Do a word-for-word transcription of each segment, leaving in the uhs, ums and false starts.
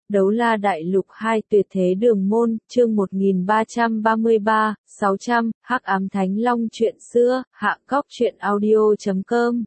Đấu la đại lục hai tuyệt thế đường môn, chương một nghìn ba trăm ba mươi ba, sáu trăm, Hắc ám thánh long chuyện xưa, hạ cóc truyện audio chấm com.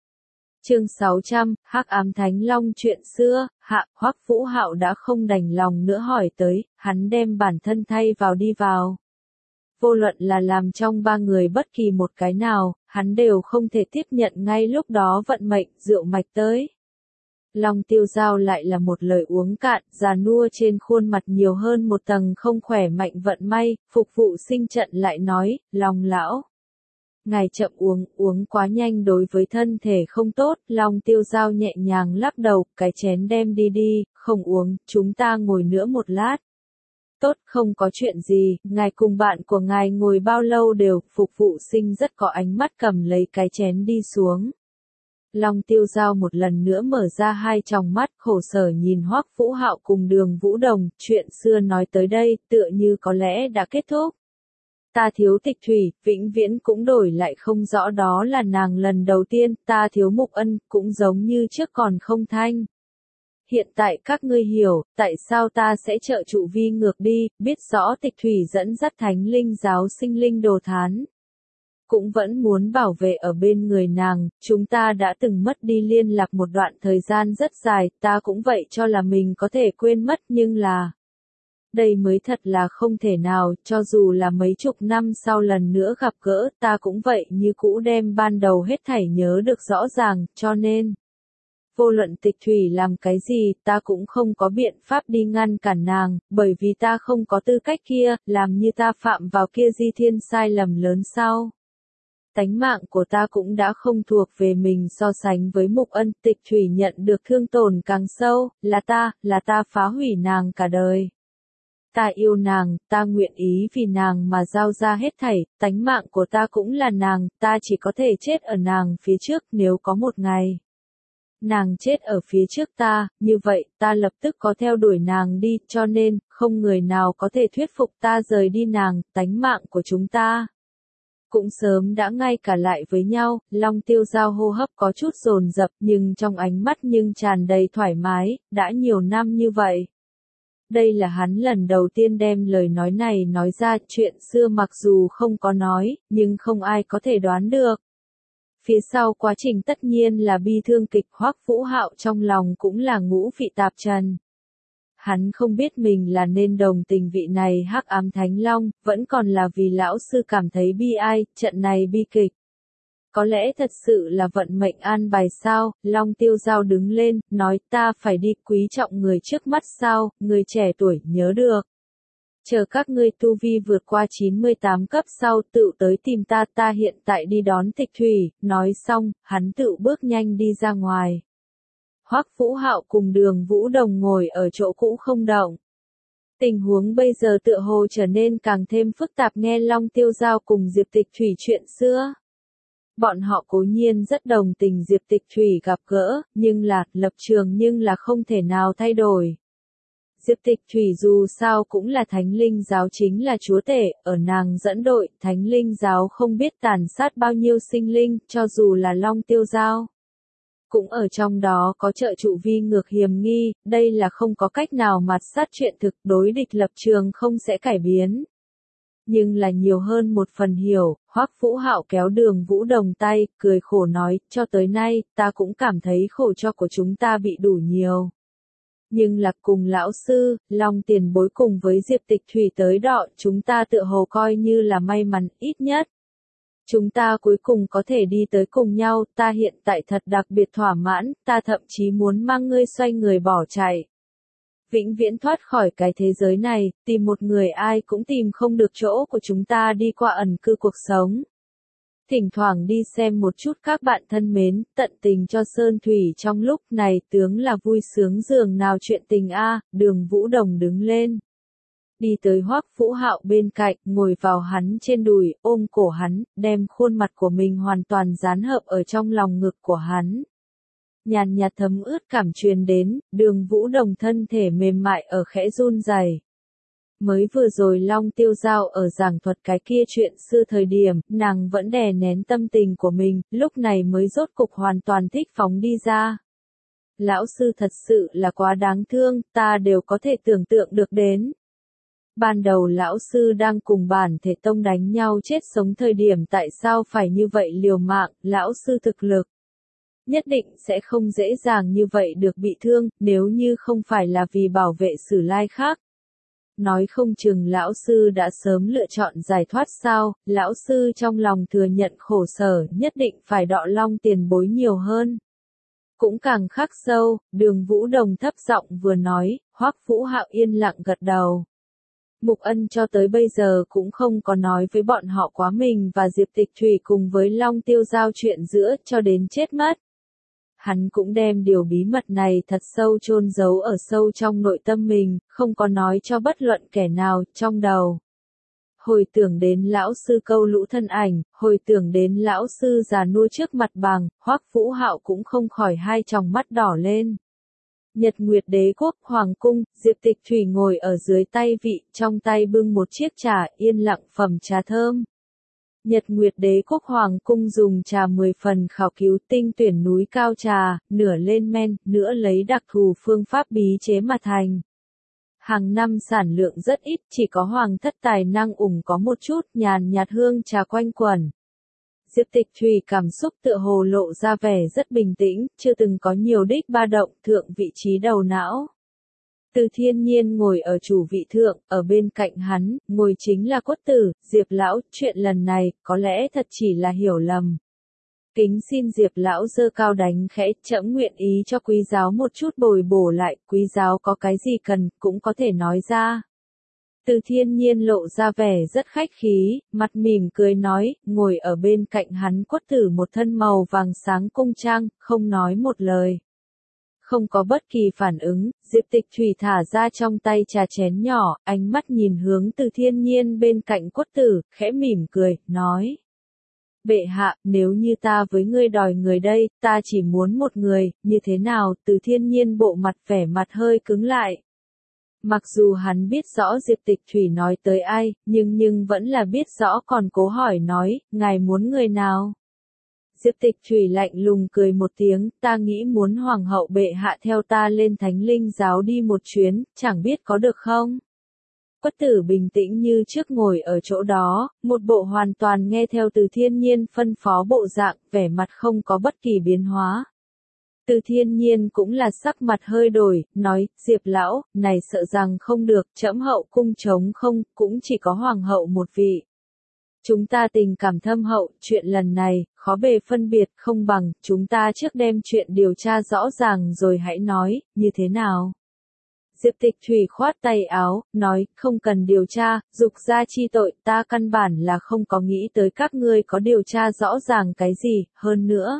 Chương sáu trăm, Hắc ám thánh long chuyện xưa, hạ, Hoắc Vũ Hạo đã không đành lòng nữa hỏi tới, hắn đem bản thân thay vào đi vào. Vô luận là làm trong ba người bất kỳ một cái nào, hắn đều không thể tiếp nhận ngay lúc đó vận mệnh, rượu mạch tới. Long tiêu giao lại là một lời uống cạn, già nua trên khuôn mặt nhiều hơn một tầng không khỏe mạnh vận may, phục vụ sinh trận lại nói, Long lão. Ngài chậm uống, uống quá nhanh đối với thân thể không tốt, Long tiêu giao nhẹ nhàng lắc đầu, cái chén đem đi đi, không uống, chúng ta ngồi nữa một lát. Tốt, không có chuyện gì, ngài cùng bạn của ngài ngồi bao lâu đều, phục vụ sinh rất có ánh mắt cầm lấy cái chén đi xuống. Long tiêu giao một lần nữa mở ra hai tròng mắt khổ sở nhìn Hoắc Vũ Hạo cùng Đường Vũ Đồng, chuyện xưa nói tới đây, tựa như có lẽ đã kết thúc. Ta thiếu Tịch Thủy, vĩnh viễn cũng đổi lại không rõ đó là nàng lần đầu tiên, ta thiếu Mục Ân, cũng giống như trước còn không thanh. Hiện tại các ngươi hiểu, tại sao ta sẽ trợ trụ vi ngược đi, biết rõ Tịch Thủy dẫn dắt thánh linh giáo sinh linh đồ thán. Cũng vẫn muốn bảo vệ ở bên người nàng, chúng ta đã từng mất đi liên lạc một đoạn thời gian rất dài, ta cũng vậy cho là mình có thể quên mất nhưng là... Đây mới thật là không thể nào, cho dù là mấy chục năm sau lần nữa gặp gỡ, ta cũng vậy như cũ đem ban đầu hết thảy nhớ được rõ ràng, cho nên... Vô luận Tịch Thủy làm cái gì, ta cũng không có biện pháp đi ngăn cản nàng, bởi vì ta không có tư cách kia, làm như ta phạm vào kia di thiên sai lầm lớn sau. Tánh mạng của ta cũng đã không thuộc về mình so sánh với Mục Ân, Tịch Thủy nhận được thương tổn càng sâu, là ta, là ta phá hủy nàng cả đời. Ta yêu nàng, ta nguyện ý vì nàng mà giao ra hết thảy, tánh mạng của ta cũng là nàng, ta chỉ có thể chết ở nàng phía trước nếu có một ngày. Nàng chết ở phía trước ta, như vậy, ta lập tức có theo đuổi nàng đi, cho nên, không người nào có thể thuyết phục ta rời đi nàng, tánh mạng của chúng ta. Cũng sớm đã ngay cả lại với nhau, Long tiêu giao hô hấp có chút dồn dập nhưng trong ánh mắt nhưng tràn đầy thoải mái, đã nhiều năm như vậy. Đây là hắn lần đầu tiên đem lời nói này nói ra, chuyện xưa mặc dù không có nói, nhưng không ai có thể đoán được. Phía sau quá trình tất nhiên là bi thương kịch, Hoắc Vũ Hạo trong lòng cũng là ngũ vị tạp trần. Hắn không biết mình là nên đồng tình vị này Hắc ám thánh long, vẫn còn là vì lão sư cảm thấy bi ai, trận này bi kịch. Có lẽ thật sự là vận mệnh an bài sao, Long tiêu giao đứng lên, nói ta phải đi quý trọng người trước mắt sao, người trẻ tuổi nhớ được. Chờ các ngươi tu vi vượt qua chín mươi tám cấp sau tự tới tìm ta, ta hiện tại đi đón Tịch Thủy, nói xong, hắn tự bước nhanh đi ra ngoài. Hoắc Vũ Hạo cùng Đường Vũ Đồng ngồi ở chỗ cũ không động. Tình huống bây giờ tựa hồ trở nên càng thêm phức tạp nghe Long tiêu giao cùng Diệp Tịch Thủy chuyện xưa. Bọn họ cố nhiên rất đồng tình Diệp Tịch Thủy gặp gỡ, nhưng là, lập trường nhưng là không thể nào thay đổi. Diệp Tịch Thủy dù sao cũng là thánh linh giáo chính là chúa tể, ở nàng dẫn đội, thánh linh giáo không biết tàn sát bao nhiêu sinh linh, cho dù là Long tiêu giao. Cũng ở trong đó có trợ trụ vi ngược hiềm nghi, đây là không có cách nào mạt sát chuyện thực, đối địch lập trường không sẽ cải biến. Nhưng là nhiều hơn một phần hiểu, Hoắc Vũ Hạo kéo Đường Vũ Đồng tay, cười khổ nói, cho tới nay, ta cũng cảm thấy khổ cho của chúng ta bị đủ nhiều. Nhưng là cùng lão sư, Long tiền bối cùng với Diệp Tịch Thủy tới đọ, chúng ta tựa hồ coi như là may mắn, ít nhất. Chúng ta cuối cùng có thể đi tới cùng nhau, ta hiện tại thật đặc biệt thỏa mãn, ta thậm chí muốn mang ngươi xoay người bỏ chạy. Vĩnh viễn thoát khỏi cái thế giới này, tìm một người ai cũng tìm không được chỗ của chúng ta đi qua ẩn cư cuộc sống. Thỉnh thoảng đi xem một chút các bạn thân mến, tận tình cho Sơn Thủy trong lúc này tướng là vui sướng dường nào chuyện tình a. Đường Vũ Đồng đứng lên. Đi tới Hoắc Vũ Hạo bên cạnh, ngồi vào hắn trên đùi, ôm cổ hắn, đem khuôn mặt của mình hoàn toàn dán hợp ở trong lòng ngực của hắn. Nhàn nhạt thấm ướt cảm truyền đến, Đường Vũ Đồng thân thể mềm mại ở khẽ run rẩy. Mới vừa rồi Long tiêu giao ở giảng thuật cái kia chuyện xưa thời điểm, nàng vẫn đè nén tâm tình của mình, lúc này mới rốt cục hoàn toàn thích phóng đi ra. Lão sư thật sự là quá đáng thương, ta đều có thể tưởng tượng được đến. Ban đầu lão sư đang cùng bản thể tông đánh nhau chết sống thời điểm tại sao phải như vậy liều mạng, lão sư thực lực nhất định sẽ không dễ dàng như vậy được bị thương, nếu như không phải là vì bảo vệ Sử Lai khác. Nói không chừng lão sư đã sớm lựa chọn giải thoát sao, lão sư trong lòng thừa nhận khổ sở nhất định phải đọ long tiền bối nhiều hơn. Cũng càng khắc sâu, Đường Vũ Đồng thấp giọng vừa nói, Hoắc Vũ Hạo yên lặng gật đầu. Mục Ân cho tới bây giờ cũng không có nói với bọn họ quá mình và Diệp Tịch Thủy cùng với Long Tiêu Giao chuyện giữa cho đến chết mất. Hắn cũng đem điều bí mật này thật sâu chôn giấu ở sâu trong nội tâm mình, không có nói cho bất luận kẻ nào trong đầu. Hồi tưởng đến lão sư câu lũ thân ảnh, hồi tưởng đến lão sư già nua trước mặt bằng, Hoắc Vũ Hạo cũng không khỏi hai tròng mắt đỏ lên. Nhật Nguyệt Đế Quốc Hoàng Cung, Diệp Tịch Thủy ngồi ở dưới tay vị, trong tay bưng một chiếc trà yên lặng phẩm trà thơm. Nhật Nguyệt Đế Quốc Hoàng Cung dùng trà mười phần khảo cứu tinh tuyển núi cao trà, nửa lên men, nửa lấy đặc thù phương pháp bí chế mà thành. Hàng năm sản lượng rất ít, chỉ có hoàng thất tài năng ủng có một chút nhàn nhạt hương trà quanh quẩn. Diệp Tịch Thủy cảm xúc tựa hồ lộ ra vẻ rất bình tĩnh, chưa từng có nhiều đích ba động thượng vị trí đầu não. Từ Thiên Nhiên ngồi ở chủ vị thượng, ở bên cạnh hắn, ngồi chính là Quất Tử, Diệp Lão, chuyện lần này, có lẽ thật chỉ là hiểu lầm. Kính xin Diệp Lão giơ cao đánh khẽ, trẫm nguyện ý cho quý giáo một chút bồi bổ lại, quý giáo có cái gì cần, cũng có thể nói ra. Từ Thiên Nhiên lộ ra vẻ rất khách khí, mặt mỉm cười nói, ngồi ở bên cạnh hắn Quất Tử một thân màu vàng sáng cung trang, không nói một lời. Không có bất kỳ phản ứng, Diệp Tịch Thủy thả ra trong tay trà chén nhỏ, ánh mắt nhìn hướng Từ Thiên Nhiên bên cạnh Quất Tử, khẽ mỉm cười, nói. Bệ hạ, nếu như ta với ngươi đòi người đây, ta chỉ muốn một người, như thế nào, Từ Thiên Nhiên bộ mặt vẻ mặt hơi cứng lại. Mặc dù hắn biết rõ Diệp Tịch Thủy nói tới ai, nhưng nhưng vẫn là biết rõ còn cố hỏi nói, ngài muốn người nào? Diệp Tịch Thủy lạnh lùng cười một tiếng, ta nghĩ muốn Hoàng hậu bệ hạ theo ta lên Thánh Linh giáo đi một chuyến, chẳng biết có được không? Quất Tử bình tĩnh như trước ngồi ở chỗ đó, một bộ hoàn toàn nghe theo Từ Thiên Nhiên phân phó bộ dạng, vẻ mặt không có bất kỳ biến hóa. Từ Thiên Nhiên cũng là sắc mặt hơi đổi, nói, Diệp Lão, này sợ rằng không được, trẫm hậu cung trống không, cũng chỉ có Hoàng hậu một vị. Chúng ta tình cảm thâm hậu, chuyện lần này, khó bề phân biệt, không bằng, chúng ta trước đem chuyện điều tra rõ ràng rồi hãy nói, như thế nào? Diệp Tịch Thủy khoát tay áo, nói, không cần điều tra, dục gia chi tội, ta căn bản là không có nghĩ tới các ngươi có điều tra rõ ràng cái gì, hơn nữa.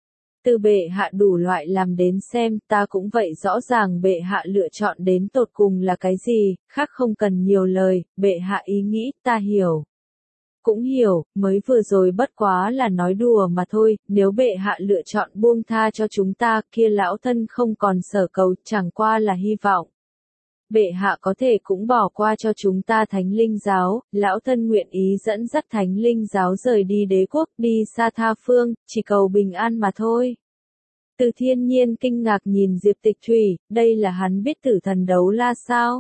Từ bệ hạ đủ loại làm đến xem, ta cũng vậy rõ ràng bệ hạ lựa chọn đến tột cùng là cái gì, khác không cần nhiều lời, bệ hạ ý nghĩ, ta hiểu. Cũng hiểu, mới vừa rồi bất quá là nói đùa mà thôi, nếu bệ hạ lựa chọn buông tha cho chúng ta, kia lão thân không còn sở cầu, chẳng qua là hy vọng. Bệ hạ có thể cũng bỏ qua cho chúng ta Thánh Linh giáo, lão thân nguyện ý dẫn dắt Thánh Linh giáo rời đi đế quốc, đi xa tha phương, chỉ cầu bình an mà thôi. Từ Thiên Nhiên kinh ngạc nhìn Diệp Tịch Thủy, đây là hắn biết tử thần đấu la sao?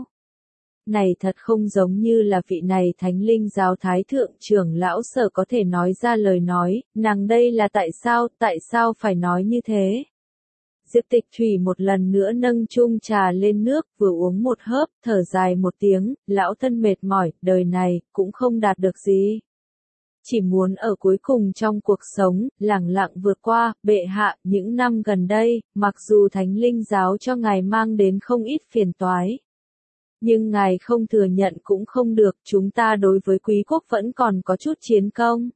Này thật không giống như là vị này Thánh Linh giáo thái thượng trưởng lão sở có thể nói ra lời nói, nàng đây là tại sao, tại sao phải nói như thế? Diệp Tịch Thủy một lần nữa nâng chung trà lên nước, vừa uống một hớp, thở dài một tiếng, lão thân mệt mỏi, đời này, cũng không đạt được gì. Chỉ muốn ở cuối cùng trong cuộc sống, lẳng lặng vượt qua, bệ hạ, những năm gần đây, mặc dù Thánh Linh giáo cho ngài mang đến không ít phiền toái. Nhưng ngài không thừa nhận cũng không được, chúng ta đối với quý quốc vẫn còn có chút chiến công.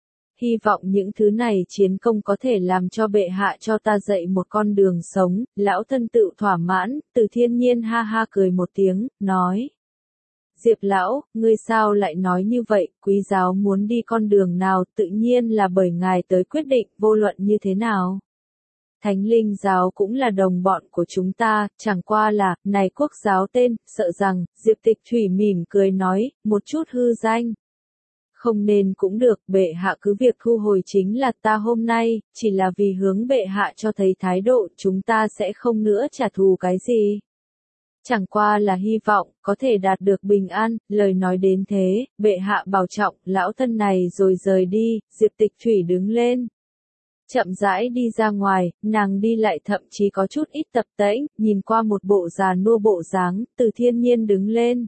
Hy vọng những thứ này chiến công có thể làm cho bệ hạ cho ta dậy một con đường sống, lão thân tự thỏa mãn, Từ Thiên Nhiên ha ha cười một tiếng, nói. Diệp Lão, ngươi sao lại nói như vậy, quý giáo muốn đi con đường nào, tự nhiên là bởi ngài tới quyết định, vô luận như thế nào. Thánh Linh giáo cũng là đồng bọn của chúng ta, chẳng qua là, này quốc giáo tên, sợ rằng, Diệp Tịch Thủy mỉm cười nói, một chút hư danh. Không nên cũng được, bệ hạ cứ việc thu hồi chính là ta hôm nay, chỉ là vì hướng bệ hạ cho thấy thái độ chúng ta sẽ không nữa trả thù cái gì. Chẳng qua là hy vọng, có thể đạt được bình an, lời nói đến thế, bệ hạ bảo trọng, lão thân này rồi rời đi, Diệp Tịch Thủy đứng lên. Chậm rãi đi ra ngoài, nàng đi lại thậm chí có chút ít tập tễnh, nhìn qua một bộ già nua bộ dáng, Từ Thiên Nhiên đứng lên.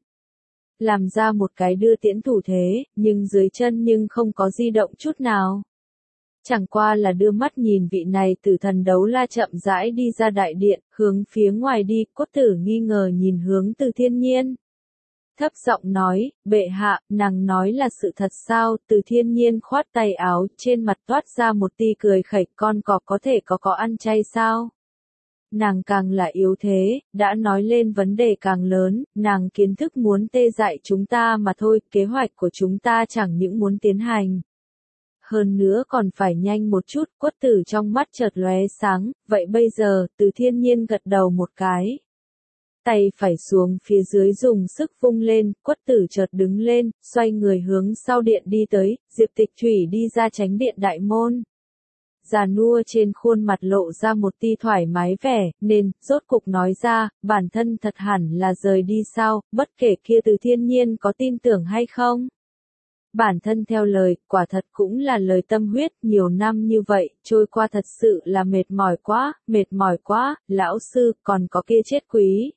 Làm ra một cái đưa tiễn thủ thế, nhưng dưới chân nhưng không có di động chút nào. Chẳng qua là đưa mắt nhìn vị này tử thần đấu la chậm rãi đi ra đại điện, hướng phía ngoài đi, Cốt Tử nghi ngờ nhìn hướng Từ Thiên Nhiên. Thấp giọng nói, bệ hạ, nàng nói là sự thật sao, Từ Thiên Nhiên khoát tay áo, trên mặt toát ra một tia cười khẩy, con cọp có thể có có ăn chay sao? Nàng càng là yếu thế, đã nói lên vấn đề càng lớn, nàng kiến thức muốn tê dại chúng ta mà thôi, kế hoạch của chúng ta chẳng những muốn tiến hành. Hơn nữa còn phải nhanh một chút, Quất Tử trong mắt chợt lóe sáng, vậy bây giờ, Từ Thiên Nhiên gật đầu một cái. Tay phải xuống phía dưới dùng sức vung lên, Quất Tử chợt đứng lên, xoay người hướng sau điện đi tới, Diệp Tịch Thủy đi ra tránh điện đại môn. Già nua trên khuôn mặt lộ ra một tia thoải mái vẻ, nên, rốt cục nói ra, bản thân thật hẳn là rời đi sao, bất kể kia Từ Thiên Nhiên có tin tưởng hay không. Bản thân theo lời, quả thật cũng là lời tâm huyết, nhiều năm như vậy, trôi qua thật sự là mệt mỏi quá, mệt mỏi quá, lão sư, còn có kia chết quý.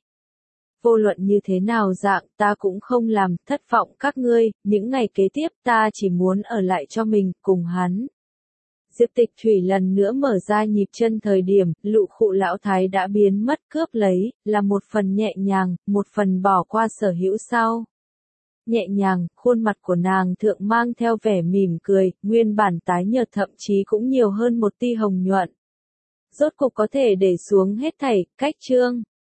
Vô luận như thế nào dạng, ta cũng không làm, thất vọng các ngươi, những ngày kế tiếp ta chỉ muốn ở lại cho mình, cùng hắn. Diệp Tịch Thủy lần nữa mở ra nhịp chân thời điểm, lụ khụ lão thái đã biến mất cướp lấy, là một phần nhẹ nhàng, một phần bỏ qua sở hữu sau. Nhẹ nhàng, khuôn mặt của nàng thượng mang theo vẻ mỉm cười, nguyên bản tái nhợt thậm chí cũng nhiều hơn một tia hồng nhuận. Rốt cục có thể để xuống hết thảy, cách chương.